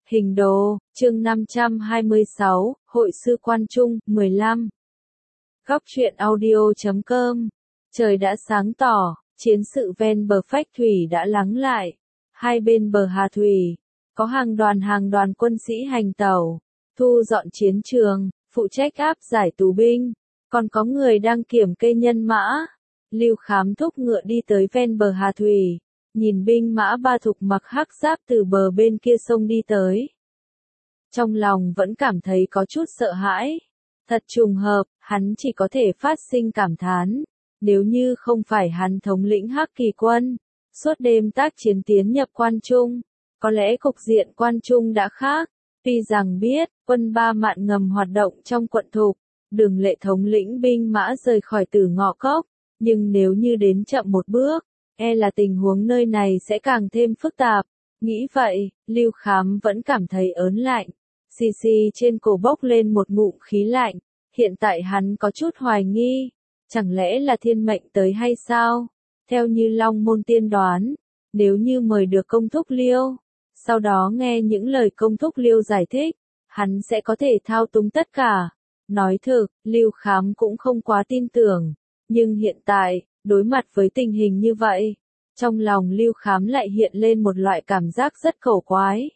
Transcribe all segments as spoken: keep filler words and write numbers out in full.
Hình đồ, chương năm trăm hai mươi sáu, Hội sư Quan Trung, mười lăm. Góc truyện audio chấm com. Trời đã sáng tỏ, chiến sự ven bờ phách thủy đã lắng lại. Hai bên bờ Hà Thủy, có hàng đoàn hàng đoàn quân sĩ hành tẩu, thu dọn chiến trường, phụ trách áp giải tù binh. Còn có người đang kiểm kê nhân mã. Lưu Khám thúc ngựa đi tới ven bờ Hà Thủy, nhìn binh mã Ba Thục mặc hắc giáp từ bờ bên kia sông đi tới. Trong lòng vẫn cảm thấy có chút sợ hãi. Thật trùng hợp, hắn chỉ có thể phát sinh cảm thán. Nếu như không phải hắn thống lĩnh Hắc Kỳ quân, suốt đêm tác chiến tiến nhập Quan Trung, có lẽ cục diện Quan Trung đã khác. Tuy rằng biết, quân Ba Mạn ngầm hoạt động trong quận Thục, Đường Lệ thống lĩnh binh mã rời khỏi Tử Ngọ Cốc, nhưng nếu như đến chậm một bước, e là tình huống nơi này sẽ càng thêm phức tạp. Nghĩ vậy, Lưu Khám vẫn cảm thấy ớn lạnh. Xì xì trên cổ bốc lên một ngụm khí lạnh. Hiện tại hắn có chút hoài nghi. Chẳng lẽ là thiên mệnh tới hay sao? Theo như Long Môn tiên đoán, nếu như mời được công thúc Liêu, sau đó nghe những lời công thúc Liêu giải thích, hắn sẽ có thể thao túng tất cả. Nói thực, Lưu Khám cũng không quá tin tưởng. Nhưng hiện tại, đối mặt với tình hình như vậy, trong lòng Lưu Khám lại hiện lên một loại cảm giác rất cổ quái.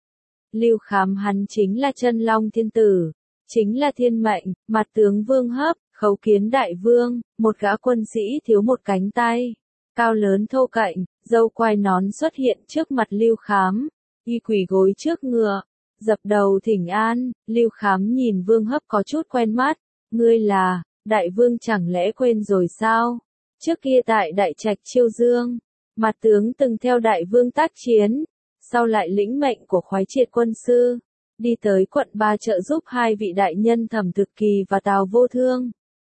Lưu Khám hắn chính là chân long thiên tử, chính là thiên mệnh, mặt tướng Vương Hấp, khấu kiến đại vương, một gã quân sĩ thiếu một cánh tay, cao lớn thô cạnh, râu quai nón xuất hiện trước mặt Lưu Khám, y quỳ gối trước ngựa, dập đầu thỉnh an. Lưu Khám nhìn Vương Hấp có chút quen mắt, ngươi là, đại vương chẳng lẽ quên rồi sao? Trước kia tại Đại Trạch Chiêu Dương, mặt tướng từng theo đại vương tác chiến, sau lại lĩnh mệnh của khoái triệt quân sư, đi tới quận Ba trợ giúp hai vị đại nhân Thẩm Thực Kỳ và Tào Vô Thương.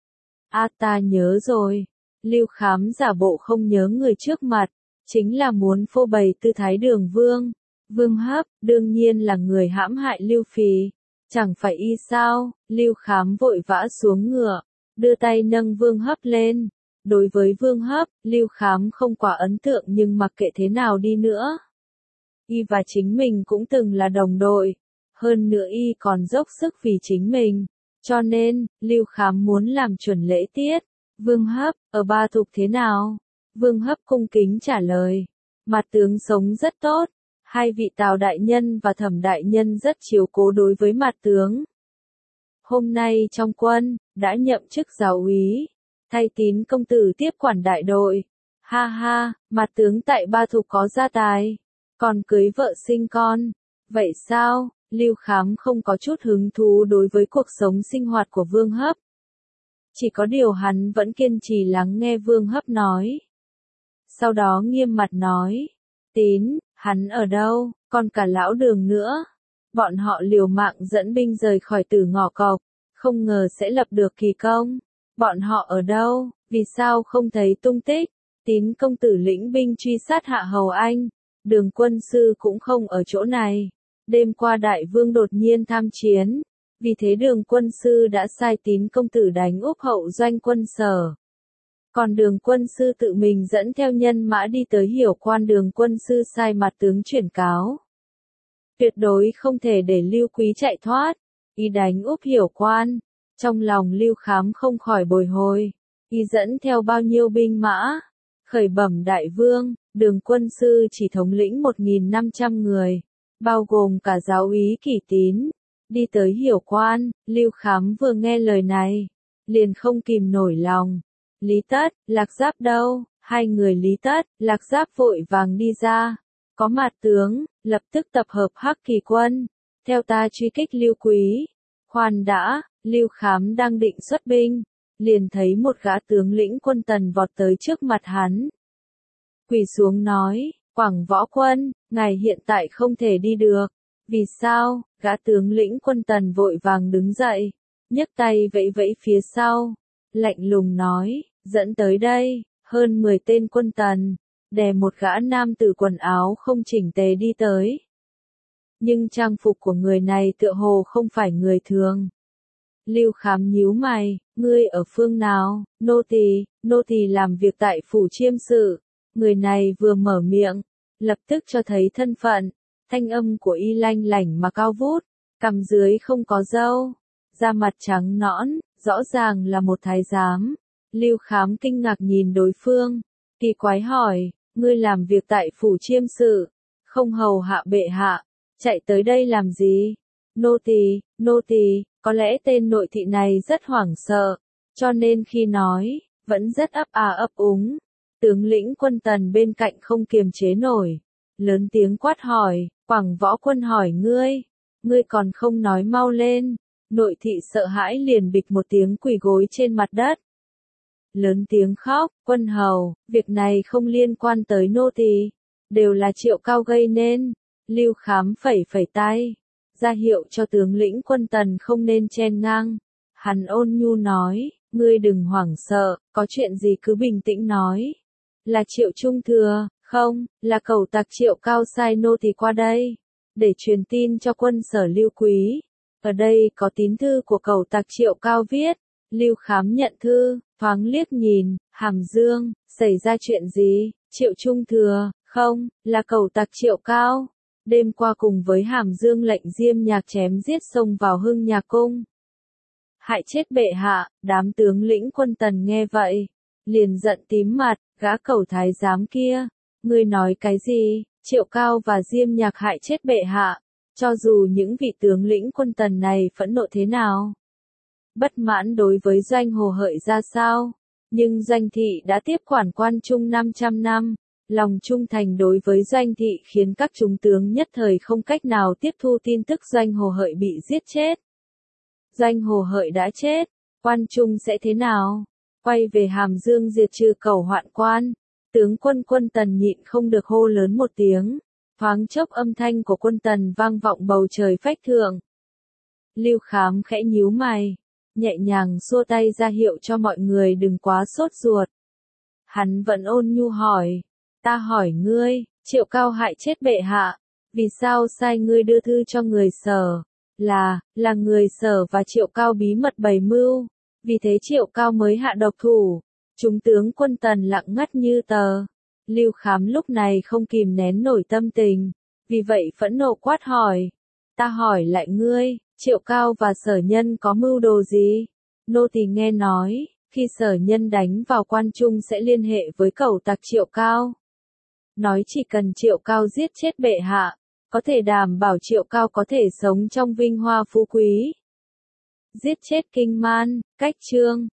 A ta nhớ rồi. Lưu Khám giả bộ không nhớ người trước mặt, chính là muốn phô bày tư thái Đường Vương. Vương Hấp, đương nhiên là người hãm hại Lưu Phì. Chẳng phải y sao? Lưu Khám vội vã xuống ngựa, đưa tay nâng Vương Hấp lên. Đối với Vương Hấp, Lưu Khám không quá ấn tượng, nhưng mặc kệ thế nào đi nữa, y và chính mình cũng từng là đồng đội. Hơn nữa y còn dốc sức vì chính mình. Cho nên, Lưu Khám muốn làm chuẩn lễ tiết. Vương Hấp, ở Ba Thục thế nào? Vương Hấp cung kính trả lời. Mặt tướng sống rất tốt. Hai vị Tào đại nhân và Thẩm đại nhân rất chiếu cố đối với mặt tướng. Hôm nay trong quân, đã nhậm chức giáo úy, thay Tín công tử tiếp quản đại đội. Ha ha, mặt tướng tại Ba Thục có gia tài, còn cưới vợ sinh con. Vậy sao? Lưu Khám không có chút hứng thú đối với cuộc sống sinh hoạt của Vương Hấp. Chỉ có điều hắn vẫn kiên trì lắng nghe Vương Hấp nói. Sau đó nghiêm mặt nói, Tín, hắn ở đâu, còn cả lão Đường nữa. Bọn họ liều mạng dẫn binh rời khỏi Tử Ngọ Cốc, không ngờ sẽ lập được kỳ công. Bọn họ ở đâu, vì sao không thấy tung tích? Tín công tử lĩnh binh truy sát Hạ Hầu Anh, Đường quân sư cũng không ở chỗ này. Đêm qua đại vương đột nhiên tham chiến, vì thế Đường quân sư đã sai Tín công tử đánh úp hậu doanh quân Sở. Còn Đường quân sư tự mình dẫn theo nhân mã đi tới Hiểu Quan. Đường quân sư sai mặt tướng chuyển cáo, tuyệt đối không thể để Lưu Quý chạy thoát. Y đánh úp Hiểu Quan, trong lòng Lưu Khám không khỏi bồi hồi. Y dẫn theo bao nhiêu binh mã? Khởi bẩm đại vương, Đường quân sư chỉ thống lĩnh một nghìn năm trăm người, bao gồm cả giáo úy Kỷ Tín, đi tới Hiểu Quan. Lưu Khám vừa nghe lời này, liền không kìm nổi lòng. Lý Tất, Lạc Giáp đâu? Hai người Lý Tất, Lạc Giáp vội vàng đi ra. Có mặt tướng, lập tức tập hợp Hắc Kỳ quân, theo ta truy kích Lưu Quý. Khoan đã, Lưu Khám đang định xuất binh, liền thấy một gã tướng lĩnh quân Tần vọt tới trước mặt hắn. Quỳ xuống nói, Quảng Võ quân, ngài hiện tại không thể đi được. Vì sao? Gã tướng lĩnh quân Tần vội vàng đứng dậy, nhấc tay vẫy vẫy phía sau, lạnh lùng nói, dẫn tới đây. Hơn mười tên quân Tần, đè một gã nam tử quần áo không chỉnh tề đi tới. Nhưng trang phục của người này tựa hồ không phải người thường. Lưu Khám nhíu mày, ngươi ở phương nào? Nô tỳ, nô tỳ làm việc tại phủ chiêm sự. Người này vừa mở miệng, lập tức cho thấy thân phận. Thanh âm của y lanh lảnh mà cao vút, cằm dưới không có râu, da mặt trắng nõn, rõ ràng là một thái giám. Lưu Khám kinh ngạc nhìn đối phương, kỳ quái hỏi, ngươi làm việc tại phủ chiêm sự, không hầu hạ bệ hạ, chạy tới đây làm gì? Nô tỳ, nô tỳ, có lẽ tên nội thị này rất hoảng sợ, cho nên khi nói, vẫn rất ấp à ấp úng. Tướng lĩnh Quân Tần bên cạnh không kiềm chế nổi, lớn tiếng quát hỏi, Quảng Võ Quân hỏi ngươi, ngươi còn không nói mau lên. Nội thị sợ hãi liền bịch một tiếng quỳ gối trên mặt đất. Lớn tiếng khóc, quân hầu, việc này không liên quan tới nô tỳ, đều là Triệu Cao gây nên. Lưu Khám phẩy phẩy tay, ra hiệu cho tướng lĩnh Quân Tần không nên chen ngang. Hắn ôn nhu nói, ngươi đừng hoảng sợ, có chuyện gì cứ bình tĩnh nói. Là Triệu Trung Thừa, không, là cẩu tặc Triệu Cao sai nô tỳ qua đây, để truyền tin cho quân sở Lưu Quý. Ở đây có tín thư của cẩu tặc Triệu Cao viết. Lưu Khám nhận thư, thoáng liếc nhìn, Hàm Dương, xảy ra chuyện gì? Triệu Trung Thừa, không, là cẩu tặc Triệu Cao. Đêm qua cùng với Hàm Dương lệnh Diêm Nhạc chém giết xông vào Hưng Nhạc cung, hại chết bệ hạ. Đám tướng lĩnh Quân Tần nghe vậy, liền giận tím mặt, gã cẩu thái giám kia, ngươi nói cái gì? Triệu Cao và Diêm Nhạc hại chết bệ hạ. Cho dù những vị tướng lĩnh Quân Tần này phẫn nộ thế nào, bất mãn đối với Doanh Hồ Hợi ra sao, nhưng Doanh thị đã tiếp quản quan trung năm trăm năm, lòng trung thành đối với Doanh thị khiến các trung tướng nhất thời không cách nào tiếp thu tin tức Doanh Hồ Hợi bị giết chết. Doanh Hồ Hợi đã chết, quan trung sẽ thế nào? Quay về Hàm Dương diệt trừ cẩu hoạn quan, tướng quân Quân Tần nhịn không được hô lớn một tiếng, thoáng chốc âm thanh của Quân Tần vang vọng bầu trời phách thượng. Lưu Khám khẽ nhíu mày, nhẹ nhàng xua tay ra hiệu cho mọi người đừng quá sốt ruột. Hắn vẫn ôn nhu hỏi, ta hỏi ngươi, Triệu Cao hại chết bệ hạ, vì sao sai ngươi đưa thư cho người Sở? Là, là người Sở và Triệu Cao bí mật bày mưu, vì thế Triệu Cao mới hạ độc thủ. Chúng tướng Quân Tần lặng ngắt như tờ. Lưu Khám lúc này không kìm nén nổi tâm tình, vì vậy phẫn nộ quát hỏi, ta hỏi lại ngươi, Triệu Cao và Sở Nhân có mưu đồ gì? Nô tỳ nghe nói, khi Sở Nhân đánh vào quan trung sẽ liên hệ với cẩu tặc Triệu Cao. Nói chỉ cần Triệu Cao giết chết bệ hạ, có thể đảm bảo Triệu Cao có thể sống trong vinh hoa phú quý. Giết chết Kinh Man, Cách Trương,